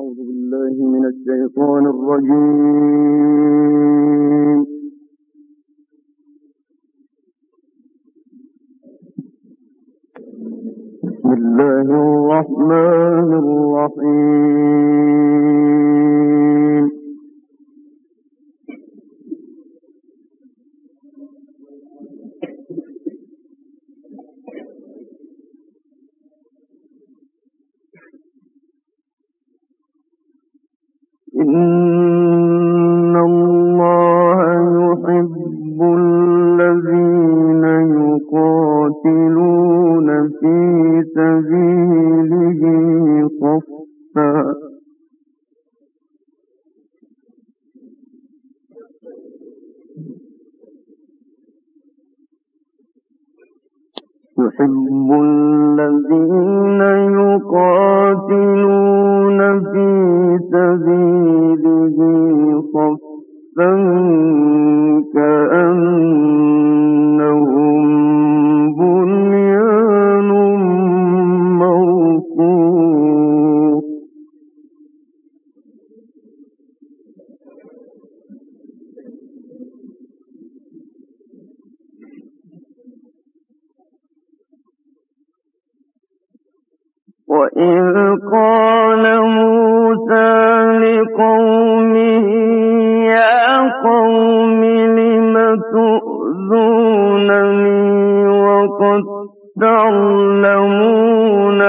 أعوذ بالله من الشيطان الرجيم. بسم الله الرحمن الرحيم. إن الله يحب الذين يقاتلون في سبيله صفا كأنهم بنيان مرصوص. وإذ قال موسى لقومه يا قوم لم تؤذونني وقد تعلمون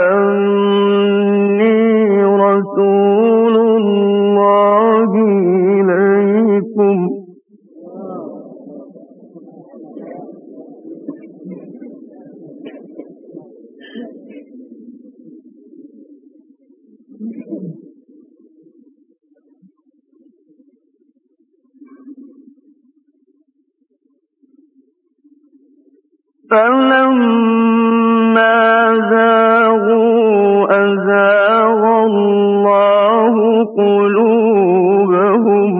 أني رسول الله إليكم فلما زاغوا أزاغ الله قلوبهم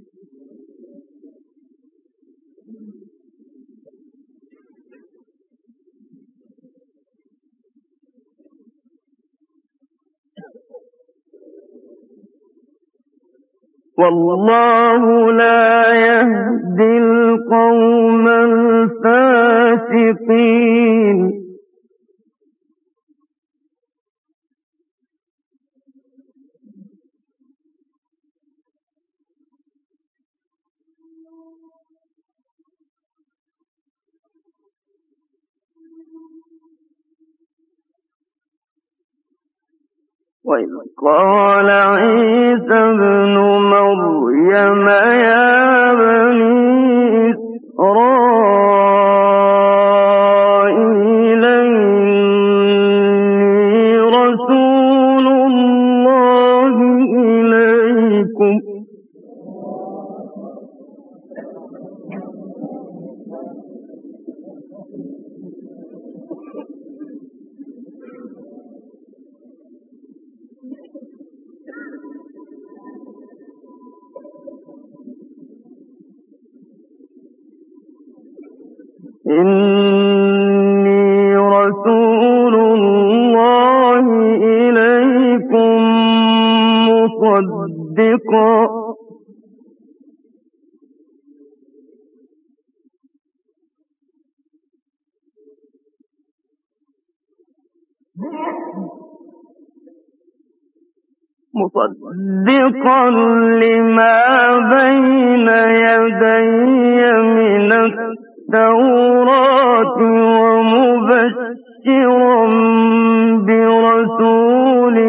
والله لا يهدي القوم الفاسقين. وإذ قال عيسى ابن مريم يا بني إسرائيل إني رسول الله إليكم مصدقا لما بين يدي من التوراة ومبشرا برسول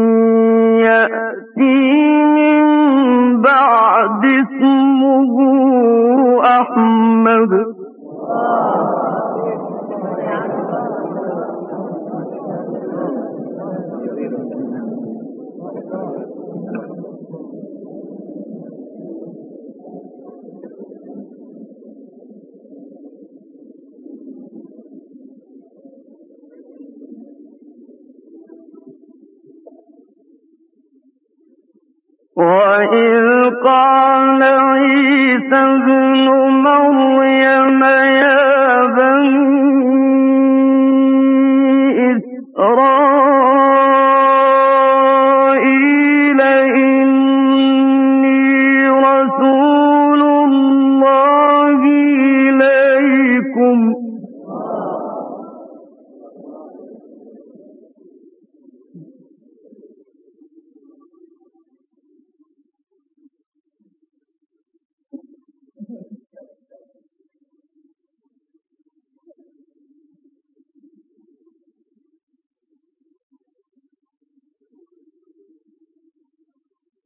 يأتي من بعد اسمه أحمد وإذ قال عيسى ابن مريم يا بني إسرائيل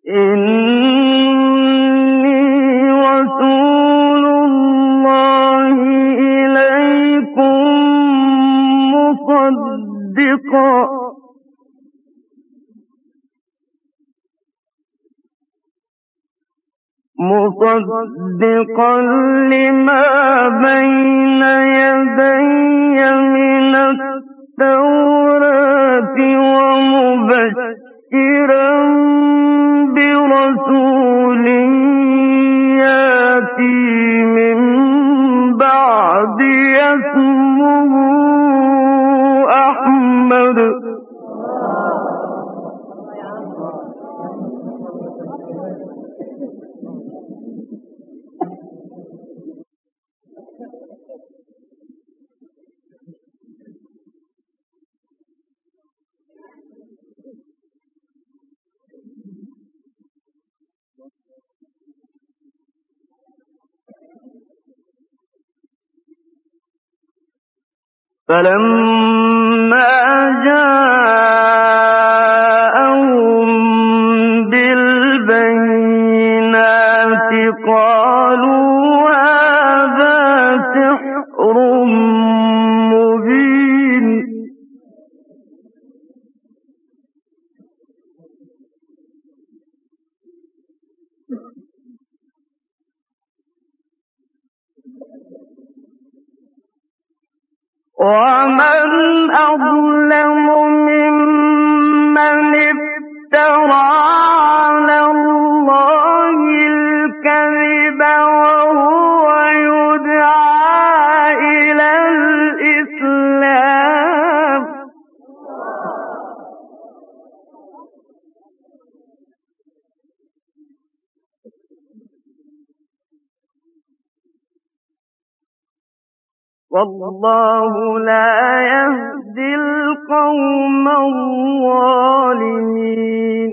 إني رسول الله إليكم مصدقا لما بين يدي من التوراة ومبشرا برسول ياتي من بعد اسمه أحمد. فلما جاءهم بالبينات قالوا هذا سحر مبين. ومن أظلم ممن افترى على الله الكذب وهو يدعى إلى الإسلام. والله لا يهدي القوم الظالمين.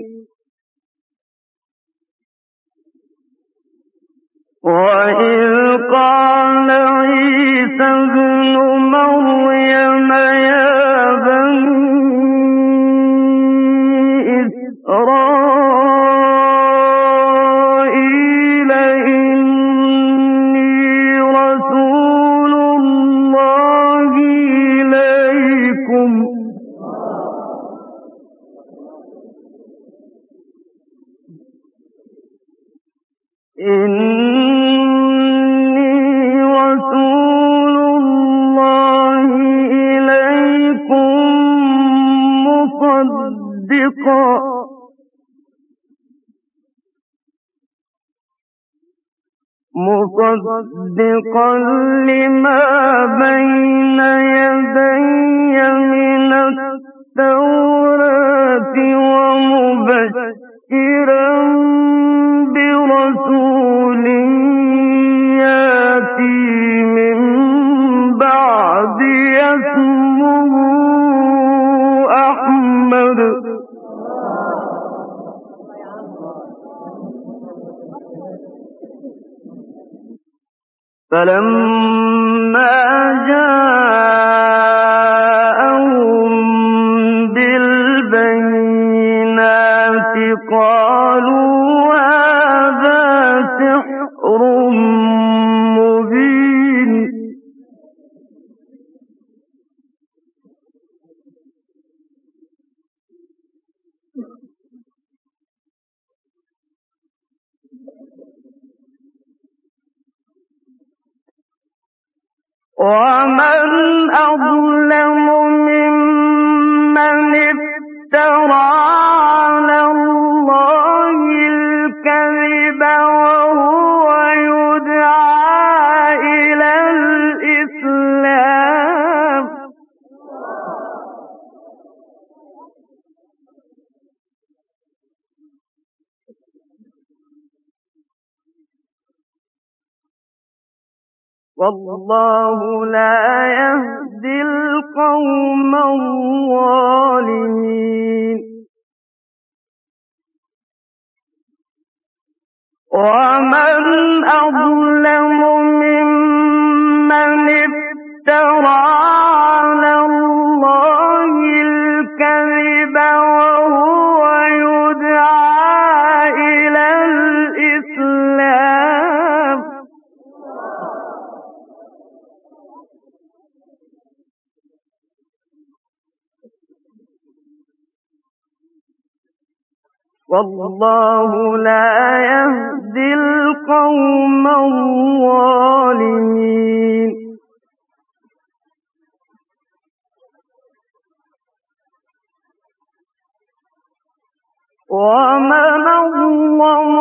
وإذ قال عيسى ابن مريم يا بني إسرائيل إني رسول الله إليكم مصدقا لما بين يدي من التوراة ومبشرا برسول ياتي من بعد اسمه أحمد. فلما جاءهم بالبينات قالوا هذا سحر مبين. ومن أظلم ممن افترى على الله الكذب وهو يدعى إلى الإسلام. والله لا يهدي القوم الظالمين. ومن أظلم ممن افترى على الله الكذب وهو يدعى والله لا يهدي القوم الظالمين ومن أظلم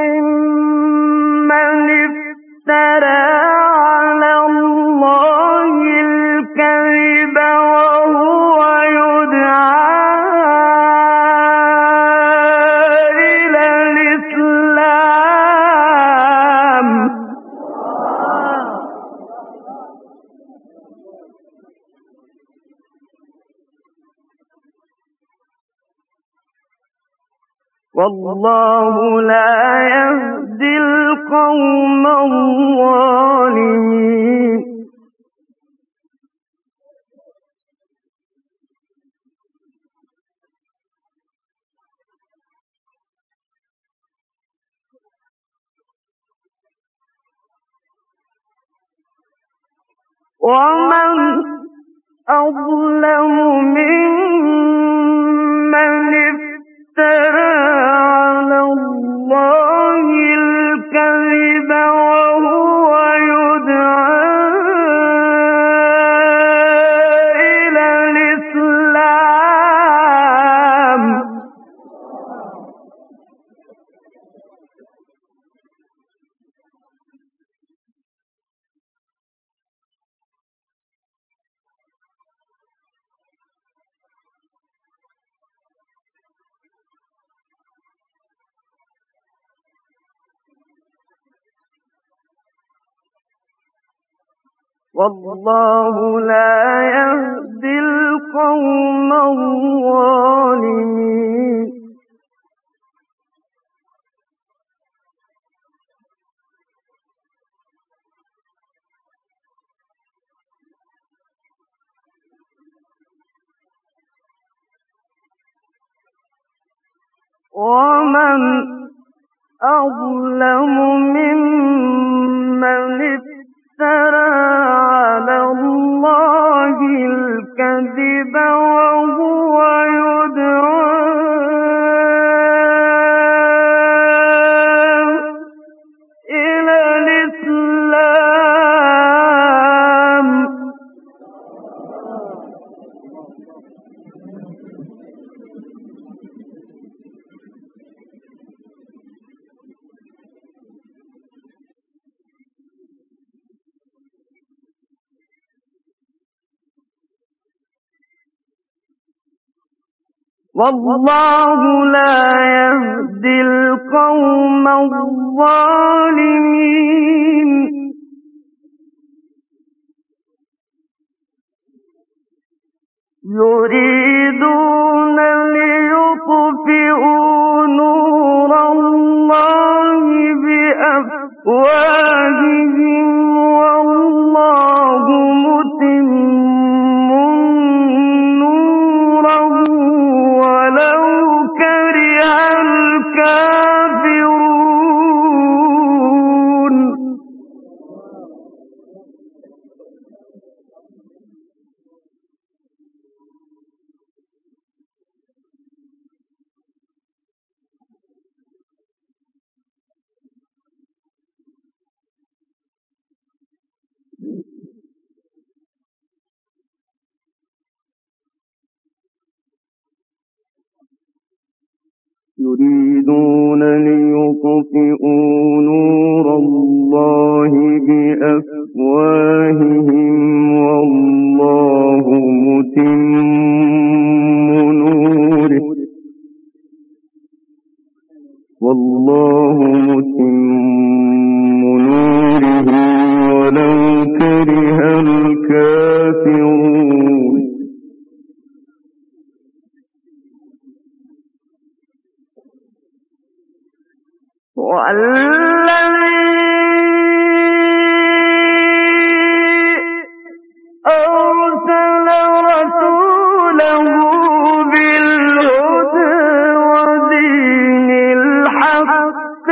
ممن افترى على الله الكذب وهو يدعى إلى الإسلام والله لا يهدي القوم الظالمين ومن أظلم ممن افترى على الله الكذب وهو يدعى إلى الإسلام والله لا يهدي القوم الظالمين ومن أظلم ممن افترى على الله الكذب وهو يدعى إلى الإسلام والله لا يهدي القوم الظالمين يريدون ليطفئوا نور الله بأفواههم والله متم نوره ولو كره الكافرون يريدون ليطفئوا نور الله بأفواههم والله متم نوره ولو كره الكافرون أرسل رسوله بالهدى ودين الحق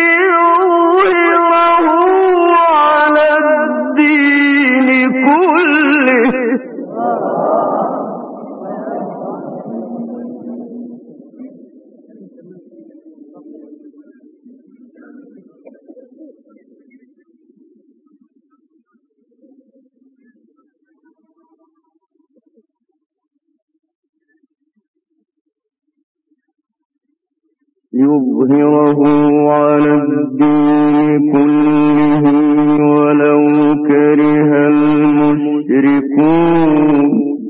ليظهره على الدين كله يظهره على الدين كله ولو كره المشركون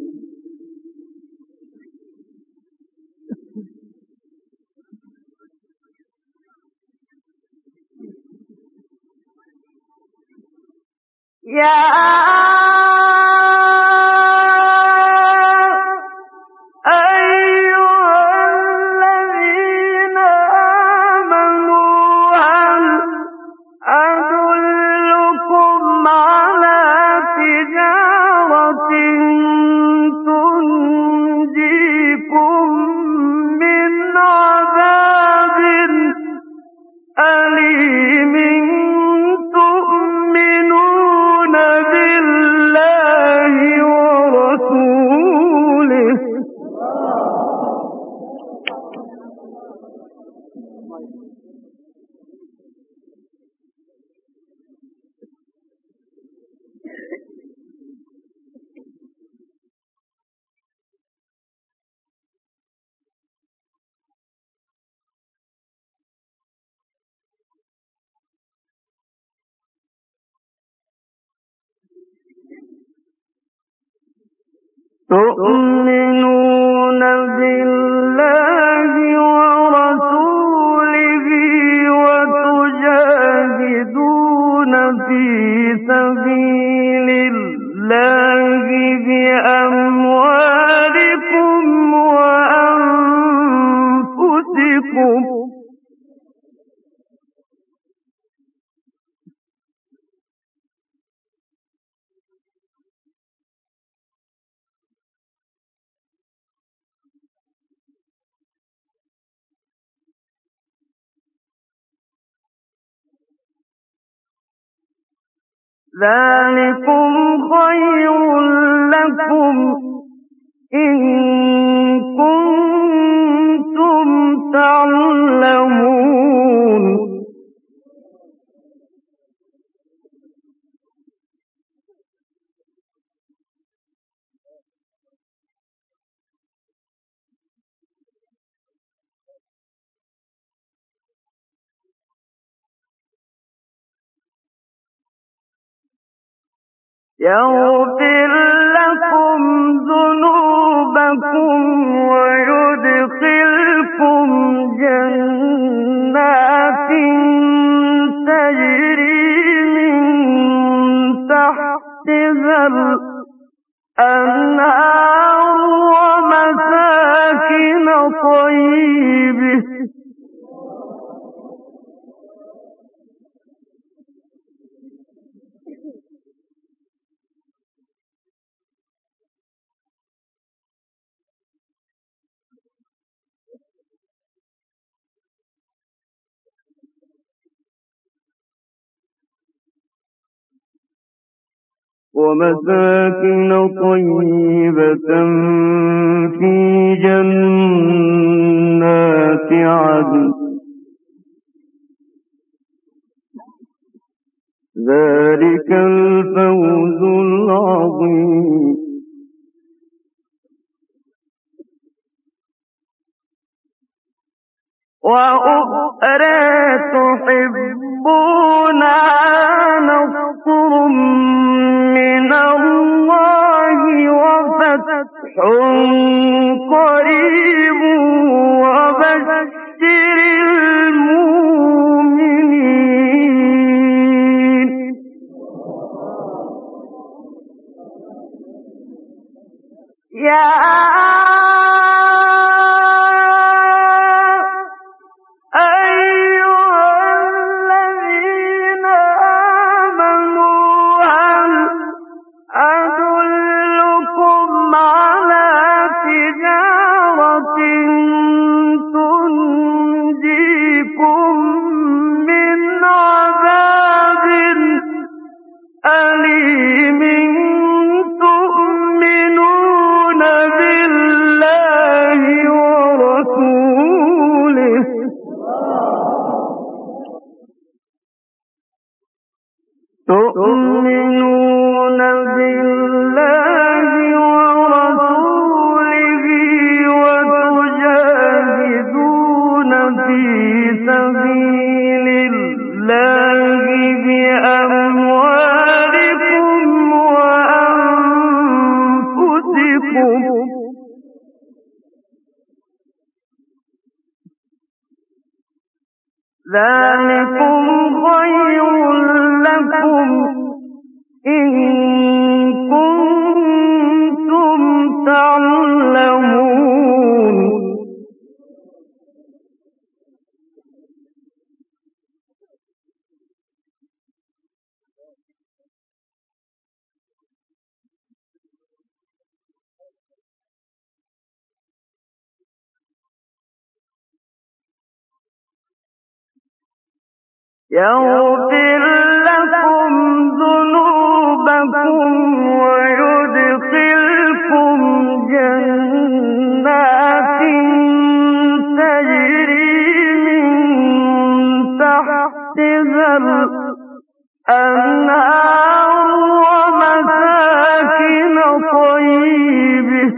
يا تؤمنون بالله ورسوله وتجاهدون في سبيل الله بأموالكم وأنفسكم ذلكم خير لكم إن كنتم تعلمون يغفر لكم ذنوبكم ويدخلكم جنات تجري من تحتها الأنهار ومساكن طيبة طيبة في جنات عدن ذلك الفوز العظيم وأخرى تحبونها نصر من الله وفتح قريب وبشر المؤمنين يا تؤمنون بالله ورسوله وتجاهدون في سبيل الله بأموالكم وأنفسكم ذلكم خير لكم إن كنتم تعلمون يغفر لكم ذنوبكم ويدخلكم جنات تجري من تحتها الأنهار ومساكن طيبة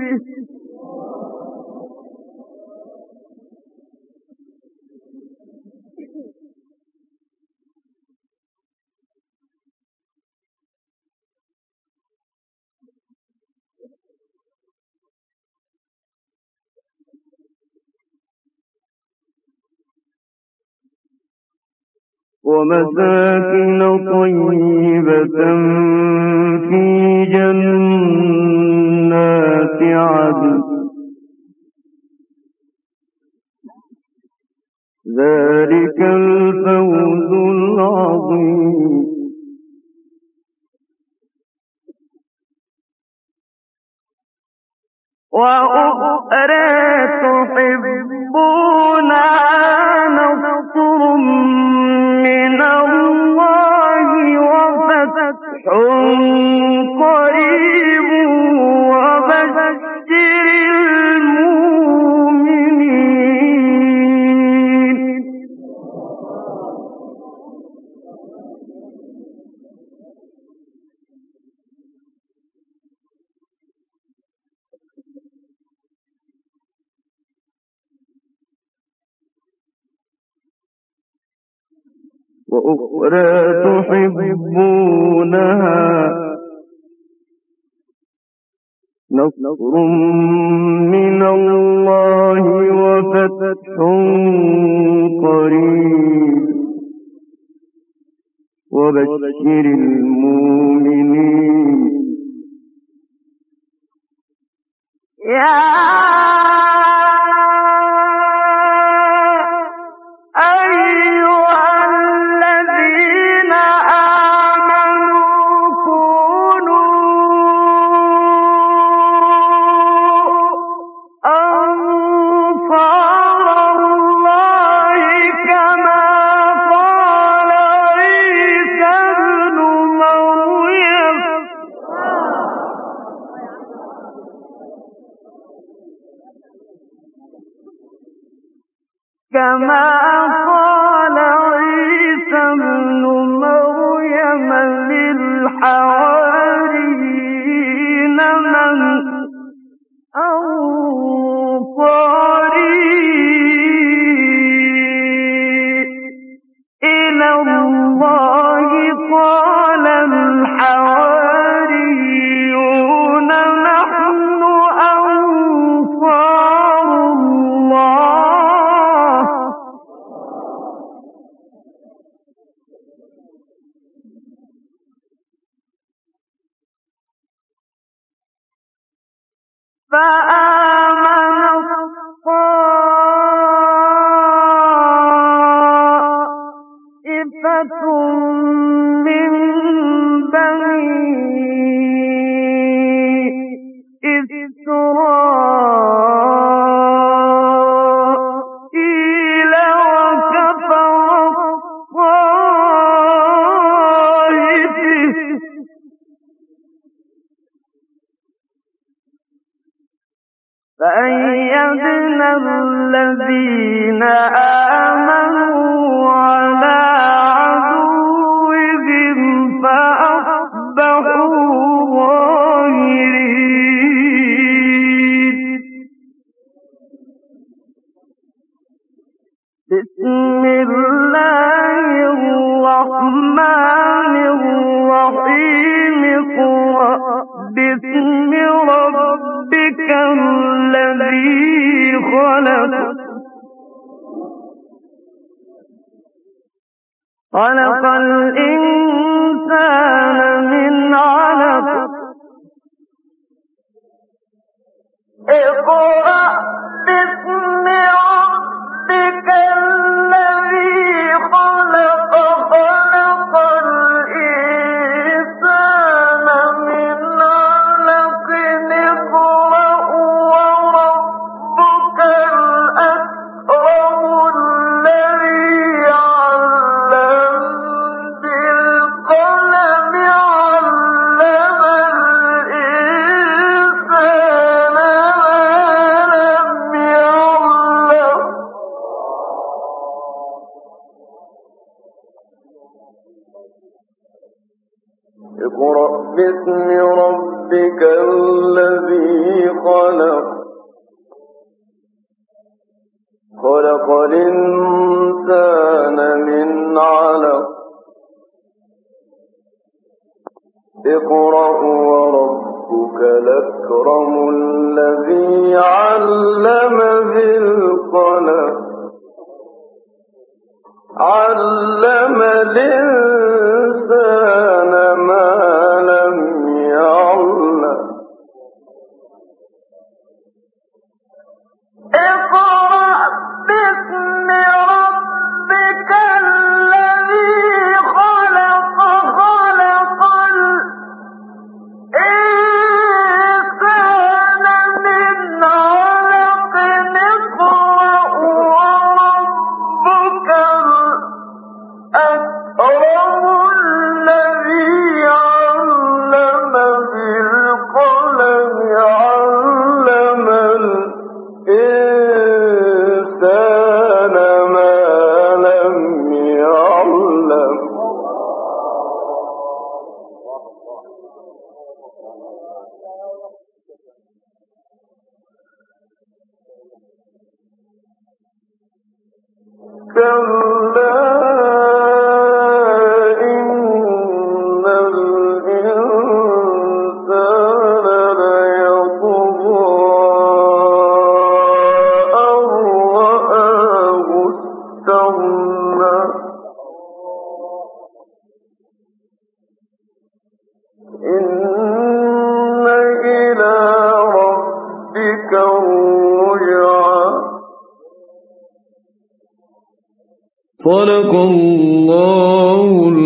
ومساكن طيبة في جنات عدن ذلك الفوز العظيم وأخرى تحبونها نصر من الله وفتح قريب وبشر المؤمنين وأخرى تحبونها نصر من الله وفتح قريب وبشر المؤمنين يا كما قال عيسى ابن مريم للحواريين من أنصاري إلى الله قال الحواريون نحن أنصار الله فآمن طائفة من بني إسرائيل وكفر الطائفة فأيدنا الذين آمنوا على عدوهم الله الرحمن الرحيم اقرأ باسم ربك الذي خلق خلق الإنسان من علق اقرأ باسم ربك الذي خلق خلق الإنسان من علق اقرأ وربك الأكرم الذي علم بالقلم علم الإنسان ما لم يعلم اقرأ باسم ربك الذي خلق خلق الإنسان من علق اقرأ وربك الأكرم الذي علم بالقلم علم الإنسان ما لم يعلم اقرأ باسم ربك الذي خلق خلق الإنسان من علق اقرأ وربك الأكرم الذي علم بالقلم علم الإنسان ما لم يعلم كلا إن الإنسان ليطغى أن رآه استغنى إن إلى ربك الرجعى صدق الله